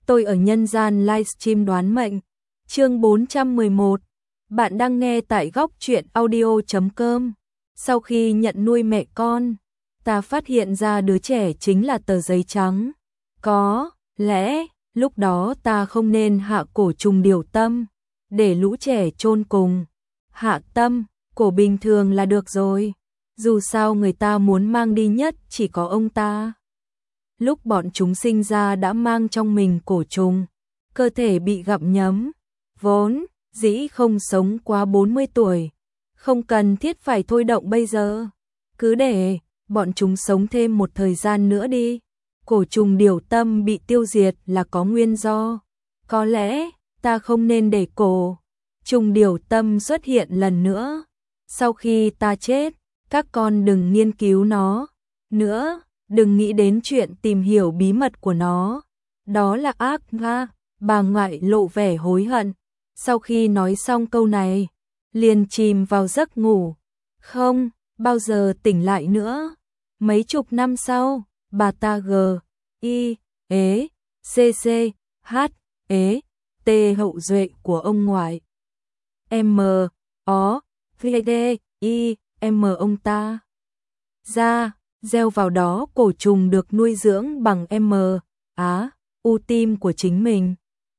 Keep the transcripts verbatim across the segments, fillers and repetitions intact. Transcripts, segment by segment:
tôi ở nhân gian livestream đoán mệnh. Chương bốn trăm mười một. Bạn đang nghe tại góc truyện audio chấm com. Sau khi nhận nuôi mẹ con, ta phát hiện ra đứa trẻ chính là tờ giấy trắng. Có lẽ lúc đó ta không nên hạ cổ trùng điều tâm, để lũ trẻ chôn cùng. Hạ tâm, cổ bình thường là được rồi. Dù sao người ta muốn mang đi nhất chỉ có ông ta. Lúc bọn chúng sinh ra đã mang trong mình cổ trùng, cơ thể bị gặm nhấm, vốn dĩ không sống quá bốn mươi tuổi, không cần thiết phải thôi động bây giờ, cứ để bọn chúng sống thêm một thời gian nữa đi. Cổ trùng điều tâm bị tiêu diệt là có nguyên do, có lẽ ta không nên để cổ trùng điều tâm xuất hiện lần nữa. Sau khi ta chết, các con đừng nghiên cứu nó nữa, đừng nghĩ đến chuyện tìm hiểu bí mật của nó. Đó là ác nga. Bà ngoại lộ vẻ hối hận. Sau khi nói xong câu này, liền chìm vào giấc ngủ, không bao giờ tỉnh lại nữa. Mấy chục năm sau, bà ta g, i, ế, cc, h, ế, t hậu duệ của ông ngoại. M, ó, v, d, i, m ông ta. Ra, gieo vào đó cổ trùng được nuôi dưỡng bằng M, Á, U tim của chính mình.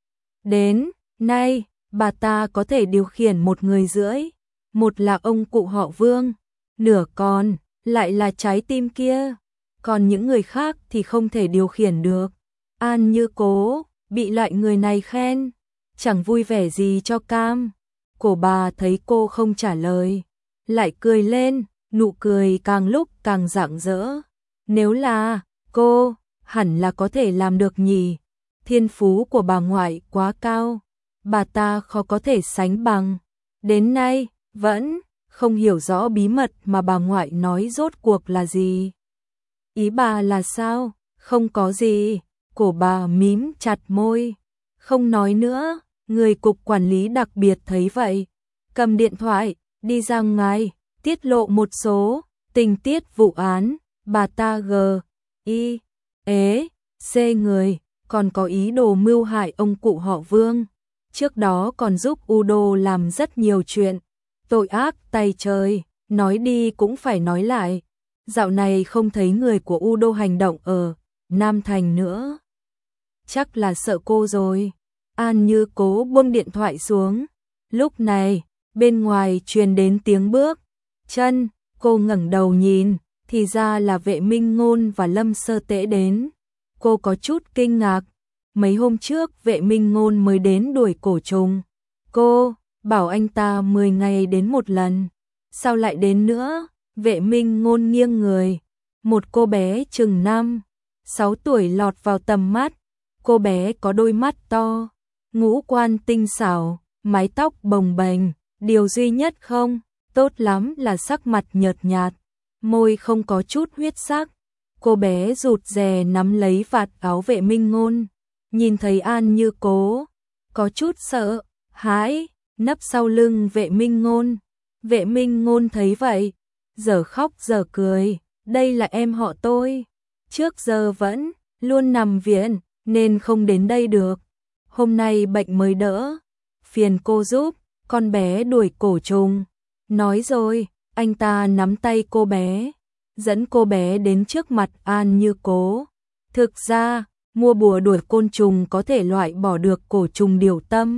Đến nay, bà ta có thể điều khiển một người rưỡi, một là ông cụ họ Vương, nửa còn lại là trái tim kia, còn những người khác thì không thể điều khiển được. An Như Cố bị loại người này khen, chẳng vui vẻ gì cho cam. Cổ bà thấy cô không trả lời, lại cười lên, nụ cười càng lúc càng rạng rỡ. Nếu là cô, hẳn là có thể làm được nhỉ. Thiên phú của bà ngoại quá cao, bà ta khó có thể sánh bằng. Đến nay, vẫn không hiểu rõ bí mật mà bà ngoại nói rốt cuộc là gì. Ý bà là sao? Không có gì. Cổ bà mím chặt môi, không nói nữa. Người cục quản lý đặc biệt thấy vậy, cầm điện thoại, đi ra ngoài, tiết lộ một số tình tiết vụ án. Bà ta g, i, ế, c người, còn có ý đồ mưu hại ông cụ họ Vương. Trước đó còn giúp Udo làm rất nhiều chuyện, tội ác tày trời, nói đi cũng phải nói lại. Dạo này không thấy người của Udo hành động ở Nam Thành nữa. Chắc là sợ cô rồi. An Như Cố buông điện thoại xuống. Lúc này, bên ngoài truyền đến tiếng bước chân, cô ngẩng đầu nhìn, thì ra là Vệ Minh Ngôn và Lâm Sơ Tễ đến. Cô có chút kinh ngạc, mấy hôm trước Vệ Minh Ngôn mới đến đuổi cổ trùng. Cô bảo anh ta mười ngày đến một lần, sao lại đến nữa? Vệ Minh Ngôn nghiêng người, một cô bé chừng năm, sáu tuổi lọt vào tầm mắt. Cô bé có đôi mắt to, ngũ quan tinh xảo, mái tóc bồng bềnh, điều duy nhất không tốt lắm là sắc mặt nhợt nhạt, môi không có chút huyết sắc. Cô bé rụt rè nắm lấy vạt áo Vệ Minh Ngôn, nhìn thấy An Như Cố, có chút sợ hãi, nấp sau lưng Vệ Minh Ngôn. Vệ Minh Ngôn thấy vậy, giờ khóc giờ cười, đây là em họ tôi, trước giờ vẫn luôn nằm viện nên không đến đây được, hôm nay bệnh mới đỡ, phiền cô giúp con bé đuổi cổ trùng. Nói rồi, anh ta nắm tay cô bé, dẫn cô bé đến trước mặt An Như Cố. Thực ra, mua bùa đuổi côn trùng có thể loại bỏ được cổ trùng điều tâm,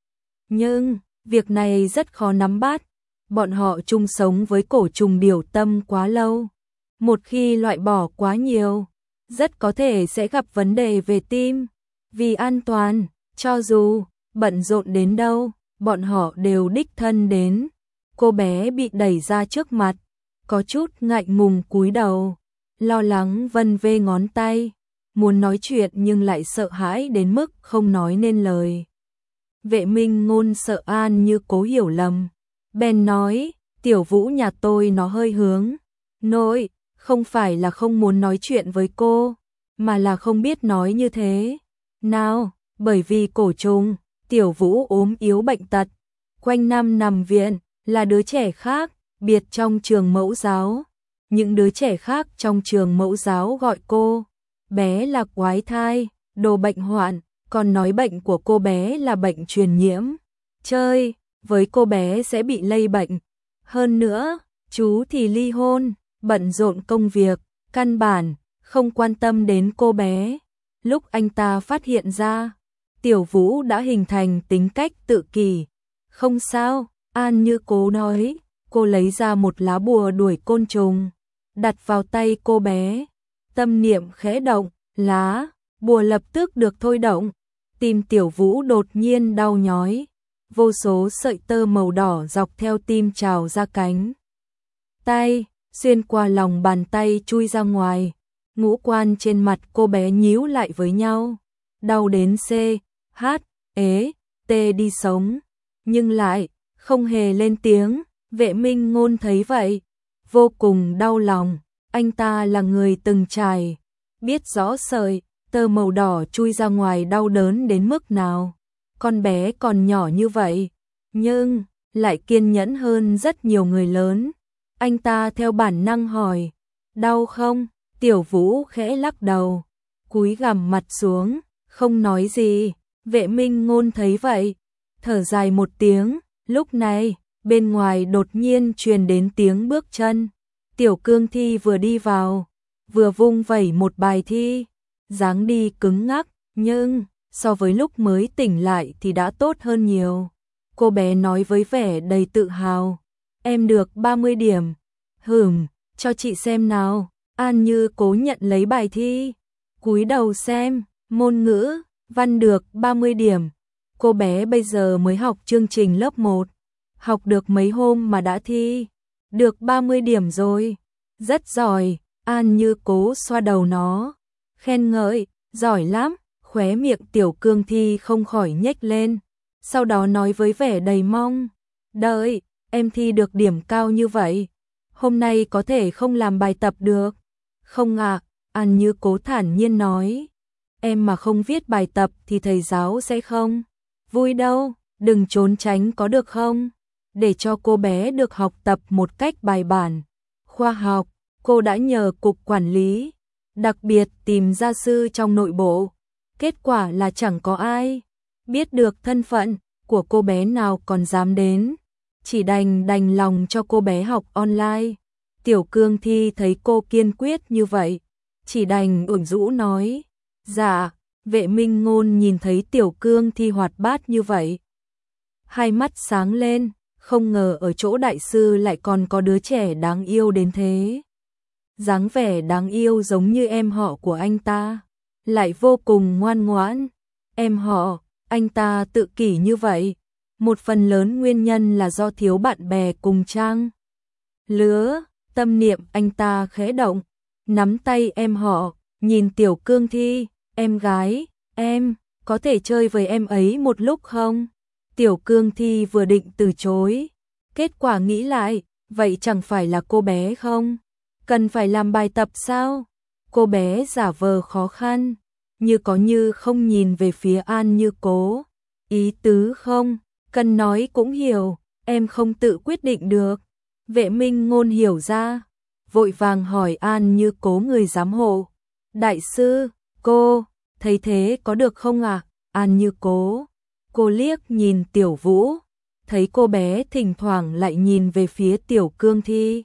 nhưng việc này rất khó nắm bắt. Bọn họ chung sống với cổ trùng điều tâm quá lâu, một khi loại bỏ quá nhiều, rất có thể sẽ gặp vấn đề về tim. Vì an toàn, cho dù bận rộn đến đâu, bọn họ đều đích thân đến. Cô bé bị đẩy ra trước mặt, có chút ngại ngùng cúi đầu, lo lắng vân vê ngón tay, muốn nói chuyện nhưng lại sợ hãi đến mức không nói nên lời. Vệ Minh Ngôn sợ An Như Cố hiểu lầm, bèn nói, Tiểu Vũ nhà tôi nó hơi hướng nội, không phải là không muốn nói chuyện với cô, mà là không biết nói như thế nào. Bởi vì cổ trùng, Tiểu Vũ ốm yếu bệnh tật, quanh năm nằm viện, là đứa trẻ khác biệt trong trường mẫu giáo. Những đứa trẻ khác trong trường mẫu giáo gọi cô bé là quái thai, đồ bệnh hoạn, còn nói bệnh của cô bé là bệnh truyền nhiễm. Chơi với cô bé sẽ bị lây bệnh. Hơn nữa, chú thì ly hôn, bận rộn công việc, căn bản không quan tâm đến cô bé. Lúc anh ta phát hiện ra, Tiểu Vũ đã hình thành tính cách tự kỷ. Không sao, An Như Cố nói, cô lấy ra một lá bùa đuổi côn trùng, đặt vào tay cô bé. Tâm niệm khẽ động, lá bùa lập tức được thôi động. Tim Tiểu Vũ đột nhiên đau nhói, vô số sợi tơ màu đỏ dọc theo tim trào ra cánh tay, xuyên qua lòng bàn tay chui ra ngoài. Ngũ quan trên mặt cô bé nhíu lại với nhau, đau đến C, H, ế, T đi sống, nhưng lại không hề lên tiếng. Vệ Minh Ngôn thấy vậy, vô cùng đau lòng. Anh ta là người từng trải, biết rõ sợi tơ màu đỏ chui ra ngoài đau đớn đến mức nào. Con bé còn nhỏ như vậy, nhưng lại kiên nhẫn hơn rất nhiều người lớn. Anh ta theo bản năng hỏi, đau không? Tiểu Vũ khẽ lắc đầu, cúi gằm mặt xuống, không nói gì. Vệ Minh Ngôn thấy vậy, thở dài một tiếng. Lúc này, bên ngoài đột nhiên truyền đến tiếng bước chân. Tiểu Cương Thi vừa đi vào, vừa vung vẩy một bài thi, dáng đi cứng ngắc, nhưng so với lúc mới tỉnh lại thì đã tốt hơn nhiều. Cô bé nói với vẻ đầy tự hào, em được ba mươi điểm. Hửm, cho chị xem nào. An Như Cố nhận lấy bài thi, cúi đầu xem, môn ngữ, văn được ba mươi điểm. Cô bé bây giờ mới học chương trình lớp một, học được mấy hôm mà đã thi được ba mươi điểm rồi. Rất giỏi. An Như Cố xoa đầu nó, khen ngợi, giỏi lắm. Khóe miệng Tiểu Cương Thi không khỏi nhếch lên, sau đó nói với vẻ đầy mong đợi, em thi được điểm cao như vậy, hôm nay có thể không làm bài tập được. Không ạ, à, An Như Cố thản nhiên nói, em mà không viết bài tập thì thầy giáo sẽ không vui đâu, đừng trốn tránh có được không? Để cho cô bé được học tập một cách bài bản, khoa học, cô đã nhờ cục quản lý đặc biệt tìm gia sư trong nội bộ. Kết quả là chẳng có ai biết được thân phận của cô bé nào còn dám đến, chỉ đành đành lòng cho cô bé học online. Tiểu Cương Thi thấy cô kiên quyết như vậy, chỉ đành ửng rũ nói, dạ. Vệ Minh Ngôn nhìn thấy Tiểu Cương Thi hoạt bát như vậy, hai mắt sáng lên, không ngờ ở chỗ đại sư lại còn có đứa trẻ đáng yêu đến thế. Dáng vẻ đáng yêu giống như em họ của anh ta, lại vô cùng ngoan ngoãn. Em họ, anh ta tự kỷ như vậy, một phần lớn nguyên nhân là do thiếu bạn bè cùng trang lứa. Tâm niệm anh ta khẽ động, nắm tay em họ, nhìn Tiểu Cương Thi, em gái, em có thể chơi với em ấy một lúc không? Tiểu Cương Thi vừa định từ chối, kết quả nghĩ lại, vậy chẳng phải là cô bé không cần phải làm bài tập sao? Cô bé giả vờ khó khăn, như có như không nhìn về phía An Như Cố. Ý tứ không cần nói cũng hiểu, em không tự quyết định được. Vệ Minh Ngôn hiểu ra, vội vàng hỏi An Như Cố người giám hộ, đại sư, cô thấy thế có được không ạ? À? An Như Cố, cô liếc nhìn Tiểu Vũ, thấy cô bé thỉnh thoảng lại nhìn về phía Tiểu Cương Thi.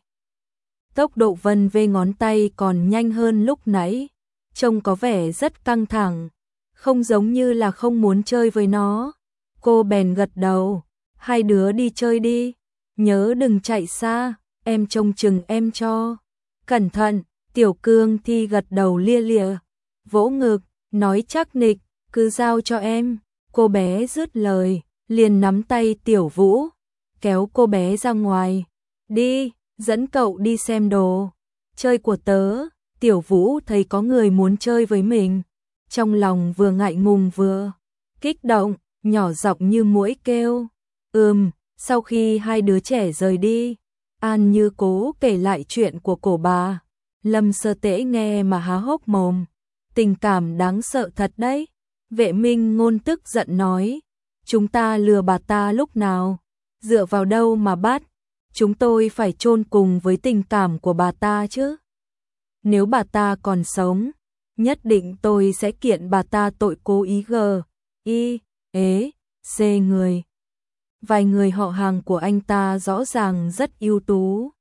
Tốc độ vân vê ngón tay còn nhanh hơn lúc nãy, trông có vẻ rất căng thẳng, không giống như là không muốn chơi với nó. Cô bèn gật đầu, hai đứa đi chơi đi, nhớ đừng chạy xa, em trông chừng em cho. Cẩn thận. Tiểu Cương Thi gật đầu lia lịa, vỗ ngực, nói chắc nịch, cứ giao cho em. Cô bé dứt lời, liền nắm tay Tiểu Vũ, kéo cô bé ra ngoài. Đi, dẫn cậu đi xem đồ chơi của tớ. Tiểu Vũ thấy có người muốn chơi với mình, trong lòng vừa ngại ngùng vừa kích động, nhỏ giọng như muỗi kêu, ừm. Sau khi hai đứa trẻ rời đi, An Như Cố kể lại chuyện của cổ bà. Lâm Sơ Tễ nghe mà há hốc mồm, tình cảm đáng sợ thật đấy. Vệ Minh Ngôn tức giận nói, chúng ta lừa bà ta lúc nào, dựa vào đâu mà bắt, chúng tôi phải chôn cùng với tình cảm của bà ta chứ. Nếu bà ta còn sống, nhất định tôi sẽ kiện bà ta tội cố ý gờ, y, ế, c người. Vài người họ hàng của anh ta rõ ràng rất ưu tú.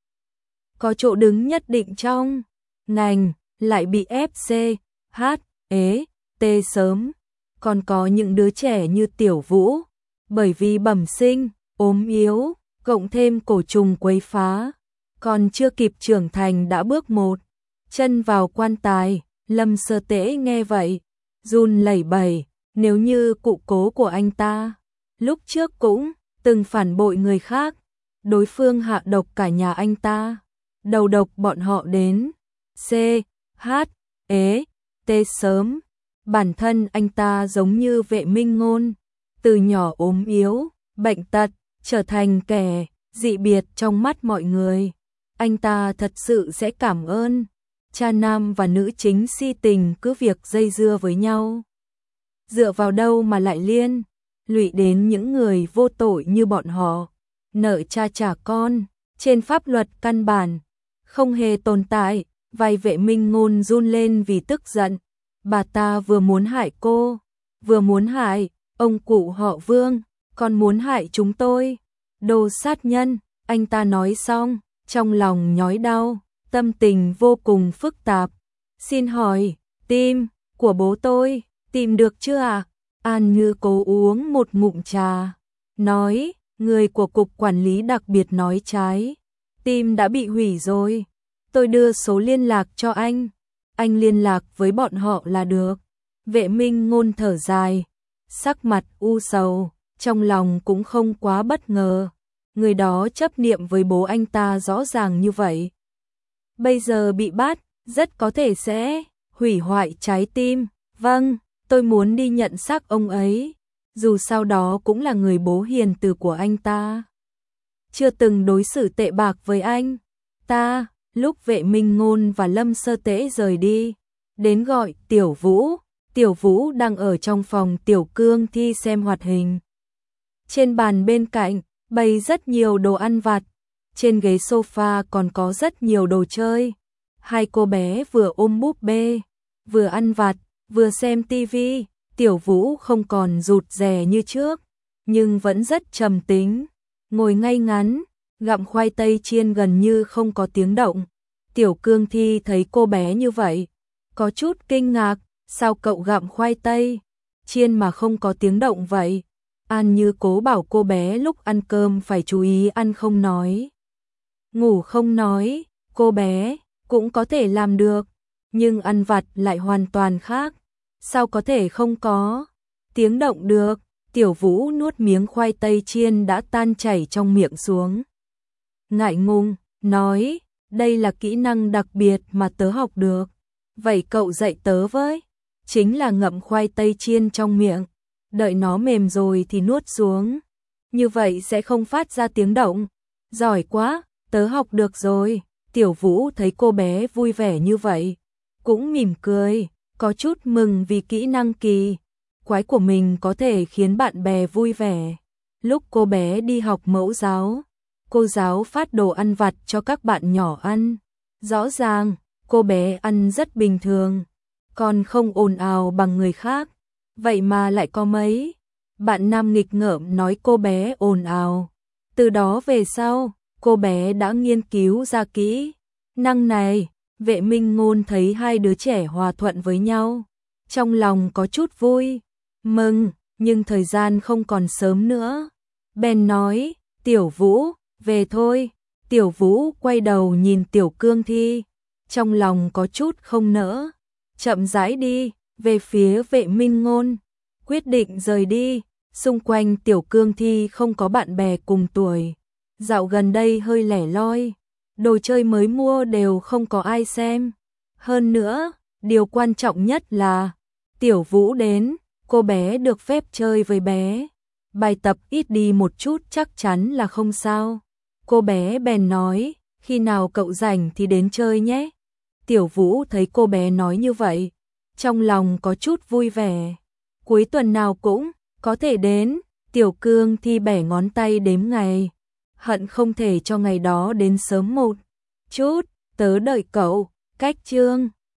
Có chỗ đứng nhất định trong ngành, lại bị ép xê, hát, ế, tê sớm. Còn có những đứa trẻ như Tiểu Vũ, bởi vì bẩm sinh, ốm yếu, cộng thêm cổ trùng quấy phá. Còn chưa kịp trưởng thành đã bước một chân vào quan tài. Lâm Sơ Tễ nghe vậy, run lẩy bẩy, nếu như cụ cố của anh ta lúc trước cũng từng phản bội người khác, đối phương hạ độc cả nhà anh ta, đầu độc bọn họ đến C, H, ế, T sớm. Bản thân anh ta giống như Vệ Minh Ngôn, từ nhỏ ốm yếu, bệnh tật, trở thành kẻ dị biệt trong mắt mọi người. Anh ta thật sự sẽ cảm ơn cha nam và nữ chính si tình cứ việc dây dưa với nhau. Dựa vào đâu mà lại liên lụy đến những người vô tội như bọn họ. Nợ cha trả con, trên pháp luật căn bản không hề tồn tại. Vai Vệ Minh Ngôn run lên vì tức giận. Bà ta vừa muốn hại cô, vừa muốn hại ông cụ họ Vương, còn muốn hại chúng tôi. Đồ sát nhân. Anh ta nói xong, trong lòng nhói đau, tâm tình vô cùng phức tạp. Xin hỏi, tim của bố tôi tìm được chưa ạ? À? An Như cố uống một ngụm trà, nói, người của cục quản lý đặc biệt nói trái tim đã bị hủy rồi. Tôi đưa số liên lạc cho anh, anh liên lạc với bọn họ là được. Vệ Minh Ngôn thở dài, sắc mặt u sầu, trong lòng cũng không quá bất ngờ. Người đó chấp niệm với bố anh ta rõ ràng như vậy. Bây giờ bị bắt, rất có thể sẽ hủy hoại trái tim. Vâng, tôi muốn đi nhận xác ông ấy, dù sao đó cũng là người bố hiền từ của anh ta. Chưa từng đối xử tệ bạc với anh ta. Lúc Vệ Minh Ngôn và Lâm Sơ Tễ rời đi, đến gọi Tiểu Vũ. Tiểu Vũ đang ở trong phòng Tiểu Cương Thi xem hoạt hình. Trên bàn bên cạnh bày rất nhiều đồ ăn vặt, trên ghế sofa còn có rất nhiều đồ chơi. Hai cô bé vừa ôm búp bê, vừa ăn vặt, vừa xem tivi. Tiểu Vũ không còn rụt rè như trước, nhưng vẫn rất trầm tính, ngồi ngay ngắn, gặm khoai tây chiên gần như không có tiếng động. Tiểu Cương Thi thấy cô bé như vậy, có chút kinh ngạc, sao cậu gặm khoai tây chiên mà không có tiếng động vậy? An Như cố bảo cô bé lúc ăn cơm phải chú ý ăn không nói, ngủ không nói. Cô bé cũng có thể làm được, nhưng ăn vặt lại hoàn toàn khác, sao có thể không có tiếng động được? Tiểu Vũ nuốt miếng khoai tây chiên đã tan chảy trong miệng xuống, ngại ngùng, nói, đây là kỹ năng đặc biệt mà tớ học được. Vậy cậu dạy tớ với. Chính là ngậm khoai tây chiên trong miệng, đợi nó mềm rồi thì nuốt xuống, như vậy sẽ không phát ra tiếng động. Giỏi quá, tớ học được rồi. Tiểu Vũ thấy cô bé vui vẻ như vậy, cũng mỉm cười, có chút mừng vì kỹ năng kỳ quái của mình có thể khiến bạn bè vui vẻ. Lúc cô bé đi học mẫu giáo, cô giáo phát đồ ăn vặt cho các bạn nhỏ ăn. Rõ ràng, cô bé ăn rất bình thường, còn không ồn ào bằng người khác. Vậy mà lại có mấy bạn nam nghịch ngợm nói cô bé ồn ào. Từ đó về sau, cô bé đã nghiên cứu ra kỹ năng này. Vệ Minh Ngôn thấy hai đứa trẻ hòa thuận với nhau, trong lòng có chút vui mừng, nhưng thời gian không còn sớm nữa. Bèn nói, Tiểu Vũ, về thôi. Tiểu Vũ quay đầu nhìn Tiểu Cương Thi, trong lòng có chút không nỡ, chậm rãi đi về phía Vệ Minh Ngôn, quyết định rời đi. Xung quanh Tiểu Cương Thi không có bạn bè cùng tuổi, dạo gần đây hơi lẻ loi, đồ chơi mới mua đều không có ai xem. Hơn nữa, điều quan trọng nhất là Tiểu Vũ đến, cô bé được phép chơi với bé. Bài tập ít đi một chút chắc chắn là không sao. Cô bé bèn nói, khi nào cậu rảnh thì đến chơi nhé. Tiểu Vũ thấy cô bé nói như vậy, trong lòng có chút vui vẻ. Cuối tuần nào cũng có thể đến. Tiểu Cương Thi bẻ ngón tay đếm ngày, hận không thể cho ngày đó đến sớm một chút. Tớ đợi cậu. Cách chương